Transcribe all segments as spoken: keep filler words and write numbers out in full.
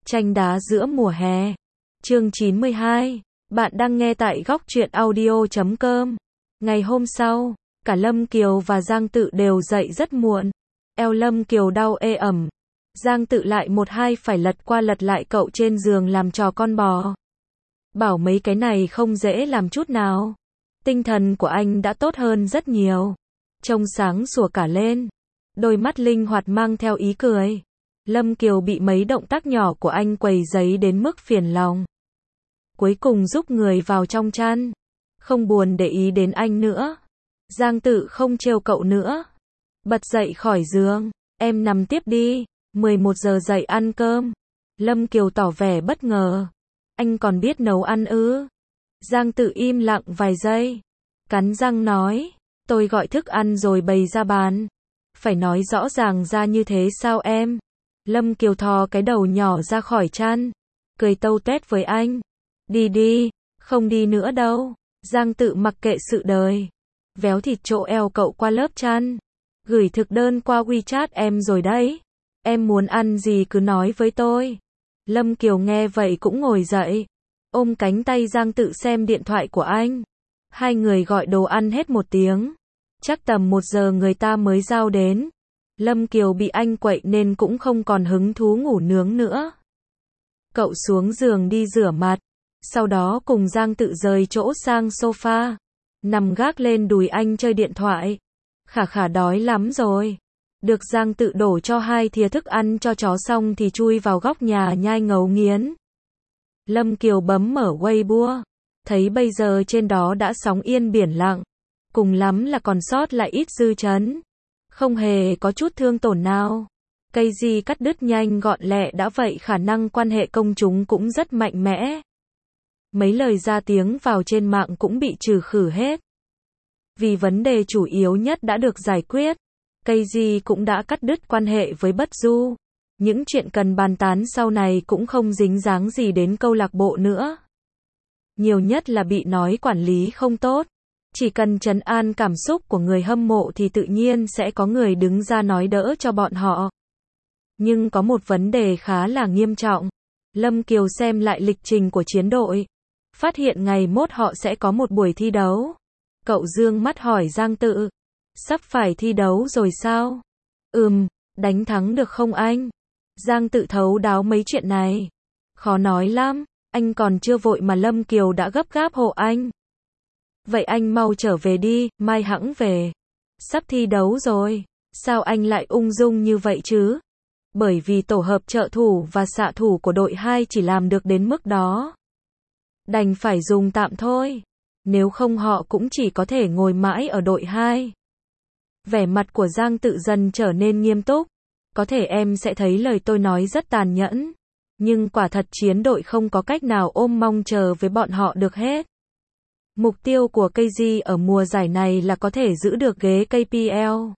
Tranh đá giữa mùa hè. Chương chín mươi hai. Bạn đang nghe tại góc truyện audio chấm com. Ngày hôm sau, cả Lâm Kiều và Giang Tự đều dậy rất muộn. Eo Lâm Kiều đau ê ẩm. Giang Tự lại một hai phải lật qua lật lại cậu trên giường làm trò con bò. Bảo mấy cái này không dễ làm chút nào. Tinh thần của anh đã tốt hơn rất nhiều. Trông sáng sủa cả lên. Đôi mắt linh hoạt mang theo ý cười. Lâm Kiều bị mấy động tác nhỏ của anh quấy rầy đến mức phiền lòng. Cuối cùng giúp người vào trong chăn. Không buồn để ý đến anh nữa. Giang Tự không trêu cậu nữa. Bật dậy khỏi giường. Em nằm tiếp đi. mười một giờ dậy ăn cơm. Lâm Kiều tỏ vẻ bất ngờ. Anh còn biết nấu ăn ư? Giang Tự im lặng vài giây. Cắn răng nói. Tôi gọi thức ăn rồi bày ra bàn. Phải nói rõ ràng ra như thế sao em? Lâm Kiều thò cái đầu nhỏ ra khỏi chăn. Cười tâu tuét với anh. Đi đi, không đi nữa đâu. Giang Tự mặc kệ sự đời. Véo thịt chỗ eo cậu qua lớp chăn. Gửi thực đơn qua WeChat em rồi đấy. Em muốn ăn gì cứ nói với tôi. Lâm Kiều nghe vậy cũng ngồi dậy. Ôm cánh tay Giang Tự xem điện thoại của anh. Hai người gọi đồ ăn hết một tiếng. Chắc tầm một giờ người ta mới giao đến. Lâm Kiều bị anh quậy nên cũng không còn hứng thú ngủ nướng nữa. Cậu xuống giường đi rửa mặt. Sau đó cùng Giang Tự rời chỗ sang sofa. Nằm gác lên đùi anh chơi điện thoại. Khả khả đói lắm rồi. Được Giang Tự đổ cho hai thìa thức ăn cho chó xong thì chui vào góc nhà nhai ngấu nghiến. Lâm Kiều bấm mở Weibo. Thấy bây giờ trên đó đã sóng yên biển lặng. Cùng lắm là còn sót lại ít dư chấn. Không hề có chút thương tổn nào. Cây gì cắt đứt nhanh gọn lẹ đã vậy khả năng quan hệ công chúng cũng rất mạnh mẽ. Mấy lời ra tiếng vào trên mạng cũng bị trừ khử hết. Vì vấn đề chủ yếu nhất đã được giải quyết. Cây gì cũng đã cắt đứt quan hệ với Bất Du. Những chuyện cần bàn tán sau này cũng không dính dáng gì đến câu lạc bộ nữa. Nhiều nhất là bị nói quản lý không tốt. Chỉ cần trấn an cảm xúc của người hâm mộ thì tự nhiên sẽ có người đứng ra nói đỡ cho bọn họ. Nhưng có một vấn đề khá là nghiêm trọng. Lâm Kiều xem lại lịch trình của chiến đội. Phát hiện ngày mốt họ sẽ có một buổi thi đấu. Cậu dương mắt hỏi Giang Tự. Sắp phải thi đấu rồi sao? Ừm, đánh thắng được không anh? Giang Tự thấu đáo mấy chuyện này. Khó nói lắm, anh còn chưa vội mà Lâm Kiều đã gấp gáp hộ anh. Vậy anh mau trở về đi, mai hẵng về. Sắp thi đấu rồi, sao anh lại ung dung như vậy chứ? Bởi vì tổ hợp trợ thủ và xạ thủ của đội hai chỉ làm được đến mức đó. Đành phải dùng tạm thôi. Nếu không họ cũng chỉ có thể ngồi mãi ở đội hai. Vẻ mặt của Giang Tự dần trở nên nghiêm túc. Có thể em sẽ thấy lời tôi nói rất tàn nhẫn. Nhưng quả thật chiến đội không có cách nào ôm mong chờ với bọn họ được hết. Mục tiêu của ca giê ở mùa giải này là có thể giữ được ghế ca pê lờ.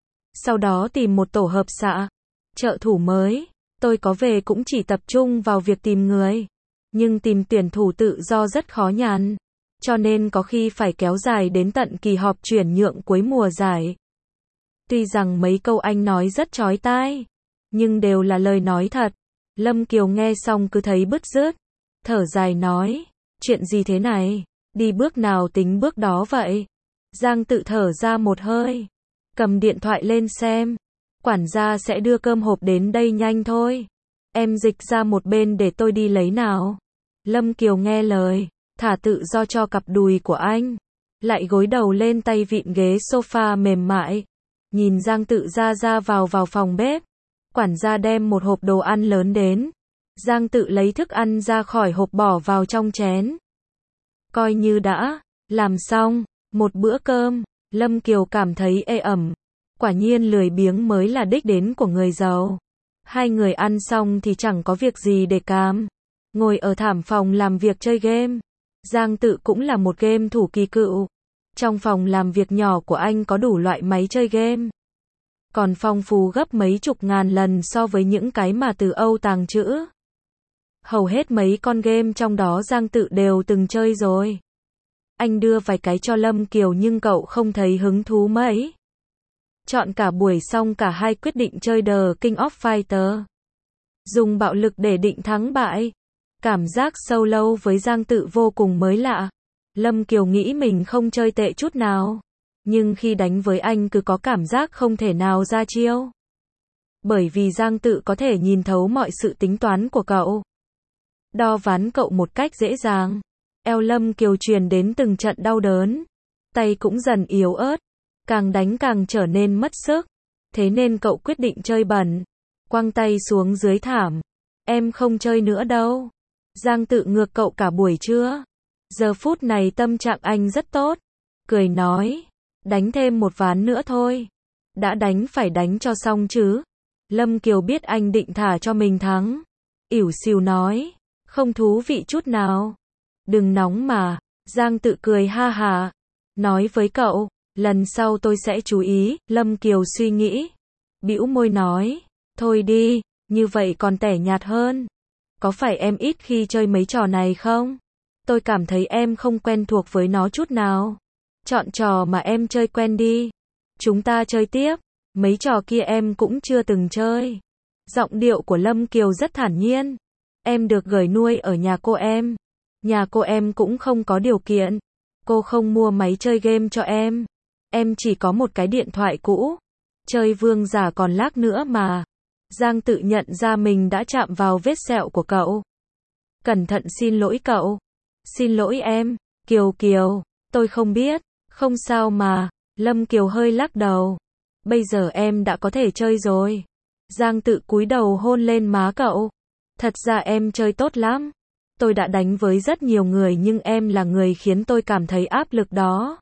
Sau đó tìm một tổ hợp xạ, trợ thủ mới. Tôi có về cũng chỉ tập trung vào việc tìm người. Nhưng tìm tuyển thủ tự do rất khó nhằn. Cho nên có khi phải kéo dài đến tận kỳ họp chuyển nhượng cuối mùa giải. Tuy rằng mấy câu anh nói rất chói tai. Nhưng đều là lời nói thật. Lâm Kiều nghe xong cứ thấy bứt rứt. Thở dài nói. Chuyện gì thế này? Đi bước nào tính bước đó vậy? Giang Tự thở ra một hơi. Cầm điện thoại lên xem. Quản gia sẽ đưa cơm hộp đến đây nhanh thôi. Em dịch ra một bên để tôi đi lấy nào. Lâm Kiều nghe lời. Thả tự do cho cặp đùi của anh. Lại gối đầu lên tay vịn ghế sofa mềm mại. Nhìn Giang Tự ra ra vào vào phòng bếp. Quản gia đem một hộp đồ ăn lớn đến. Giang Tự lấy thức ăn ra khỏi hộp bỏ vào trong chén. Coi như đã làm xong một bữa cơm. Lâm Kiều cảm thấy ê ẩm. Quả nhiên lười biếng mới là đích đến của người giàu. Hai người ăn xong thì chẳng có việc gì để càm. Ngồi ở thảm phòng làm việc chơi game. Giang Tự cũng là một game thủ kỳ cựu. Trong phòng làm việc nhỏ của anh có đủ loại máy chơi game. Còn phong phú gấp mấy chục ngàn lần so với những cái mà từ Âu tàng trữ. Hầu hết mấy con game trong đó Giang Tự đều từng chơi rồi. Anh đưa vài cái cho Lâm Kiều nhưng cậu không thấy hứng thú mấy. Chọn cả buổi xong cả hai quyết định chơi The King of Fighter. dùng bạo lực để định thắng bại. Cảm giác sâu lâu với Giang Tự vô cùng mới lạ. Lâm Kiều nghĩ mình không chơi tệ chút nào. Nhưng khi đánh với anh cứ có cảm giác không thể nào ra chiêu. Bởi vì Giang Tự có thể nhìn thấu mọi sự tính toán của cậu. Đo ván cậu một cách dễ dàng. Eo Lâm Kiều truyền đến từng trận đau đớn. Tay cũng dần yếu ớt. Càng đánh càng trở nên mất sức. Thế nên cậu quyết định chơi bẩn. Quăng tay xuống dưới thảm. Em không chơi nữa đâu. Giang Tự ngược cậu cả buổi trưa. Giờ phút này tâm trạng anh rất tốt. Cười nói. Đánh thêm một ván nữa thôi. Đã đánh phải đánh cho xong chứ. Lâm Kiều biết anh định thả cho mình thắng. Ỉu xìu nói. Không thú vị chút nào. Đừng nóng mà. Giang Tự cười ha hà. Nói với cậu. Lần sau tôi sẽ chú ý. Lâm Kiều suy nghĩ. Bĩu môi nói. Thôi đi. Như vậy còn tẻ nhạt hơn. Có phải em ít khi chơi mấy trò này không? Tôi cảm thấy em không quen thuộc với nó chút nào. Chọn trò mà em chơi quen đi. Chúng ta chơi tiếp. Mấy trò kia em cũng chưa từng chơi. Giọng điệu của Lâm Kiều rất thản nhiên. Em được gửi nuôi ở nhà cô em. Nhà cô em cũng không có điều kiện. Cô không mua máy chơi game cho em. Em chỉ có một cái điện thoại cũ. Chơi vương giả còn lác nữa mà. Giang Tự nhận ra mình đã chạm vào vết sẹo của cậu. Cẩn thận xin lỗi cậu. Xin lỗi em. Kiều Kiều. Tôi không biết. Không sao mà. Lâm Kiều hơi lắc đầu. Bây giờ em đã có thể chơi rồi. Giang Tự cúi đầu hôn lên má cậu. Thật ra em chơi tốt lắm. Tôi đã đánh với rất nhiều người nhưng em là người khiến tôi cảm thấy áp lực đó.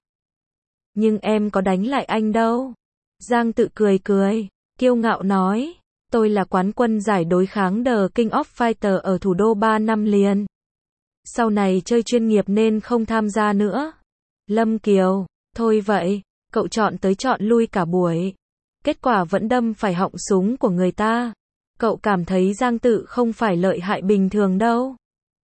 Nhưng em có đánh lại anh đâu. Giang Tự cười cười. Kiêu ngạo nói. Tôi là quán quân giải đối kháng The King of Fighter ở thủ đô ba năm liền. Sau này chơi chuyên nghiệp nên không tham gia nữa. Lâm Kiều. Thôi vậy. Cậu chọn tới chọn lui cả buổi. Kết quả vẫn đâm phải họng súng của người ta. Cậu cảm thấy Giang Tự không phải lợi hại bình thường đâu.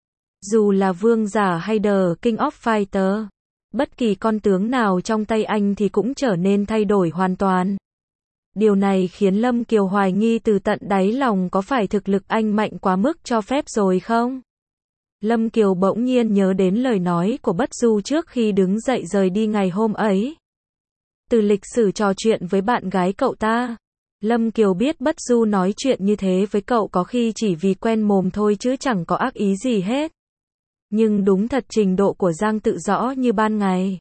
Dù là vương giả hay The King of Fighter. Bất kỳ con tướng nào trong tay anh thì cũng trở nên thay đổi hoàn toàn. Điều này khiến Lâm Kiều hoài nghi từ tận đáy lòng có phải thực lực anh mạnh quá mức cho phép rồi không? Lâm Kiều bỗng nhiên nhớ đến lời nói của Bất Du trước khi đứng dậy rời đi ngày hôm ấy. Từ lịch sử trò chuyện với bạn gái cậu ta, Lâm Kiều biết Bất Du nói chuyện như thế với cậu có khi chỉ vì quen mồm thôi chứ chẳng có ác ý gì hết. Nhưng đúng thật trình độ của Giang Tự rõ như ban ngày.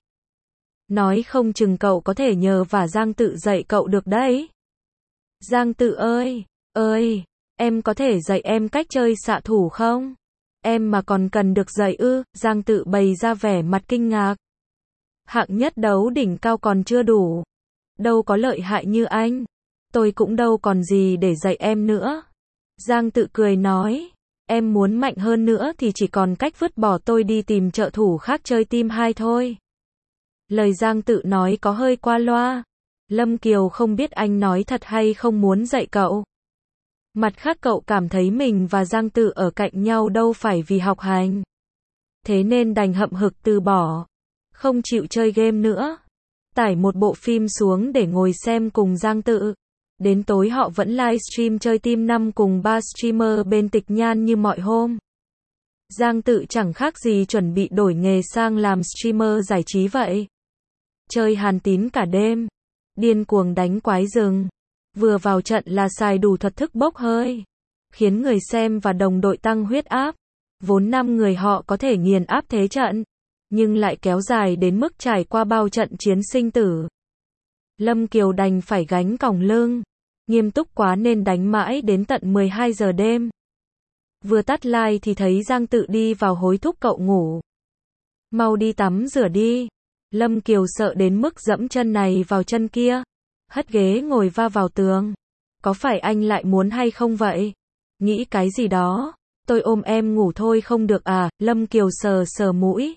Nói không chừng cậu có thể nhờ vả Giang Tự dạy cậu được đấy. Giang Tự ơi, ơi, em có thể dạy em cách chơi xạ thủ không? Em mà còn cần được dạy ư? Giang Tự bày ra vẻ mặt kinh ngạc. Hạng nhất đấu đỉnh cao còn chưa đủ. Đâu có lợi hại như anh. Tôi cũng đâu còn gì để dạy em nữa. Giang Tự cười nói. Em muốn mạnh hơn nữa thì chỉ còn cách vứt bỏ tôi đi tìm trợ thủ khác chơi team hai thôi. Lời Giang Tự nói có hơi qua loa. Lâm Kiều không biết anh nói thật hay không muốn dạy cậu. Mặt khác cậu cảm thấy mình và Giang Tự ở cạnh nhau đâu phải vì học hành. Thế nên đành hậm hực từ bỏ. Không chịu chơi game nữa. Tải một bộ phim xuống để ngồi xem cùng Giang Tự. Đến tối họ vẫn livestream chơi team năm cùng ba streamer bên Tịch Nhan như mọi hôm. Giang Tự chẳng khác gì chuẩn bị đổi nghề sang làm streamer giải trí vậy. Chơi hàn tín cả đêm. Điên cuồng đánh quái rừng. Vừa vào trận là xài đủ thuật thức bốc hơi. Khiến người xem và đồng đội tăng huyết áp. Vốn năm người họ có thể nghiền áp thế trận. Nhưng lại kéo dài đến mức trải qua bao trận chiến sinh tử. Lâm Kiều đành phải gánh còng lưng. Nghiêm túc quá nên đánh mãi đến tận mười hai giờ đêm. Vừa tắt like thì thấy Giang Tự đi vào hối thúc cậu ngủ. Mau đi tắm rửa đi. Lâm Kiều sợ đến mức dẫm chân này vào chân kia. Hất ghế ngồi va vào tường. Có phải anh lại muốn hay không vậy? Nghĩ cái gì đó. Tôi ôm em ngủ thôi không được à? Lâm Kiều sờ sờ mũi.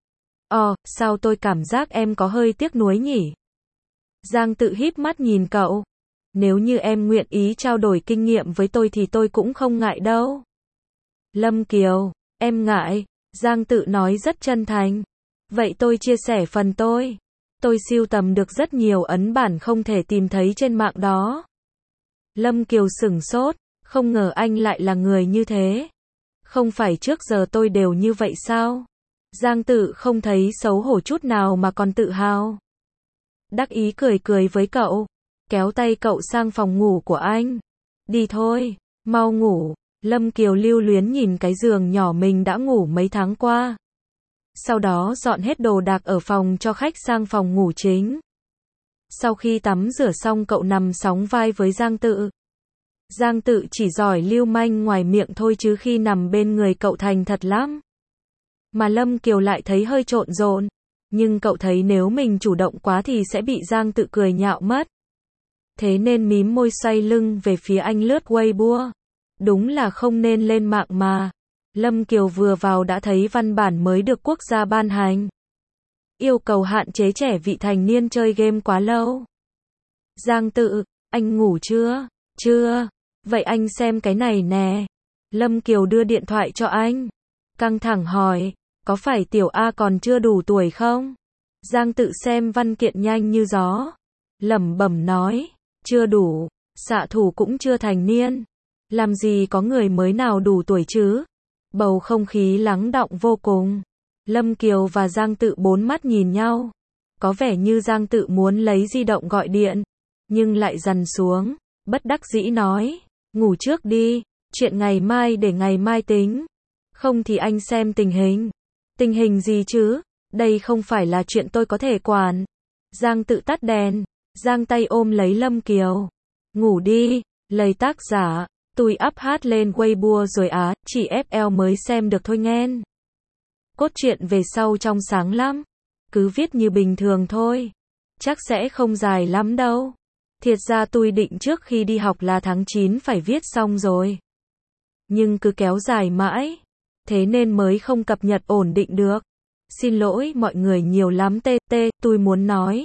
Ồ, sao tôi cảm giác em có hơi tiếc nuối nhỉ? Giang Tự híp mắt nhìn cậu. Nếu như em nguyện ý trao đổi kinh nghiệm với tôi thì tôi cũng không ngại đâu. Lâm Kiều, em ngại. Giang Tự nói rất chân thành. Vậy tôi chia sẻ phần tôi. Tôi sưu tầm được rất nhiều ấn bản không thể tìm thấy trên mạng đó. Lâm Kiều sửng sốt. Không ngờ anh lại là người như thế. Không phải trước giờ tôi đều như vậy sao? Giang Tự không thấy xấu hổ chút nào mà còn tự hào. Đắc ý cười cười với cậu, kéo tay cậu sang phòng ngủ của anh. Đi thôi, mau ngủ. Lâm Kiều lưu luyến nhìn cái giường nhỏ mình đã ngủ mấy tháng qua. Sau đó dọn hết đồ đạc ở phòng cho khách sang phòng ngủ chính. Sau khi tắm rửa xong cậu nằm sóng vai với Giang Tự. Giang Tự chỉ giỏi lưu manh ngoài miệng thôi chứ khi nằm bên người cậu thành thật lắm. Mà Lâm Kiều lại thấy hơi trộn rộn. Nhưng cậu thấy nếu mình chủ động quá thì sẽ bị Giang Tự cười nhạo mất. Thế nên mím môi xoay lưng về phía anh lướt Weibo. Đúng là không nên lên mạng mà. Lâm Kiều vừa vào đã thấy văn bản mới được quốc gia ban hành. Yêu cầu hạn chế trẻ vị thành niên chơi game quá lâu. Giang Tự, anh ngủ chưa? Chưa. Vậy anh xem cái này nè. Lâm Kiều đưa điện thoại cho anh. Căng thẳng hỏi, có phải Tiểu A còn chưa đủ tuổi không? Giang Tự xem văn kiện nhanh như gió. Lẩm bẩm nói, chưa đủ, xạ thủ cũng chưa thành niên. Làm gì có người mới nào đủ tuổi chứ? Bầu không khí lắng đọng vô cùng. Lâm Kiều và Giang Tự bốn mắt nhìn nhau. Có vẻ như Giang Tự muốn lấy di động gọi điện, nhưng lại dằn xuống, bất đắc dĩ nói, ngủ trước đi, chuyện ngày mai để ngày mai tính. Không thì anh xem tình hình. Tình hình gì chứ? Đây không phải là chuyện tôi có thể quản. Giang Tự tắt đèn, giang tay ôm lấy Lâm Kiều. Ngủ đi, lời tác giả, tôi up hát lên Weibo rồi á, chỉ ép lờ mới xem được thôi nghen. Cốt truyện về sau trong sáng lắm. Cứ viết như bình thường thôi. Chắc sẽ không dài lắm đâu. Thiệt ra tôi định trước khi đi học là tháng chín phải viết xong rồi. Nhưng cứ kéo dài mãi. Thế nên mới không cập nhật ổn định được. Xin lỗi mọi người nhiều lắm tê tê, tôi muốn nói.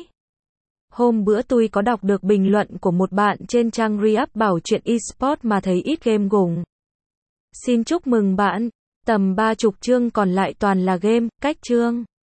Hôm bữa tôi có đọc được bình luận của một bạn trên trang Re-up bảo chuyện eSport mà thấy ít game gùng. Xin chúc mừng bạn. Tầm ba chục chương còn lại toàn là game, cách chương.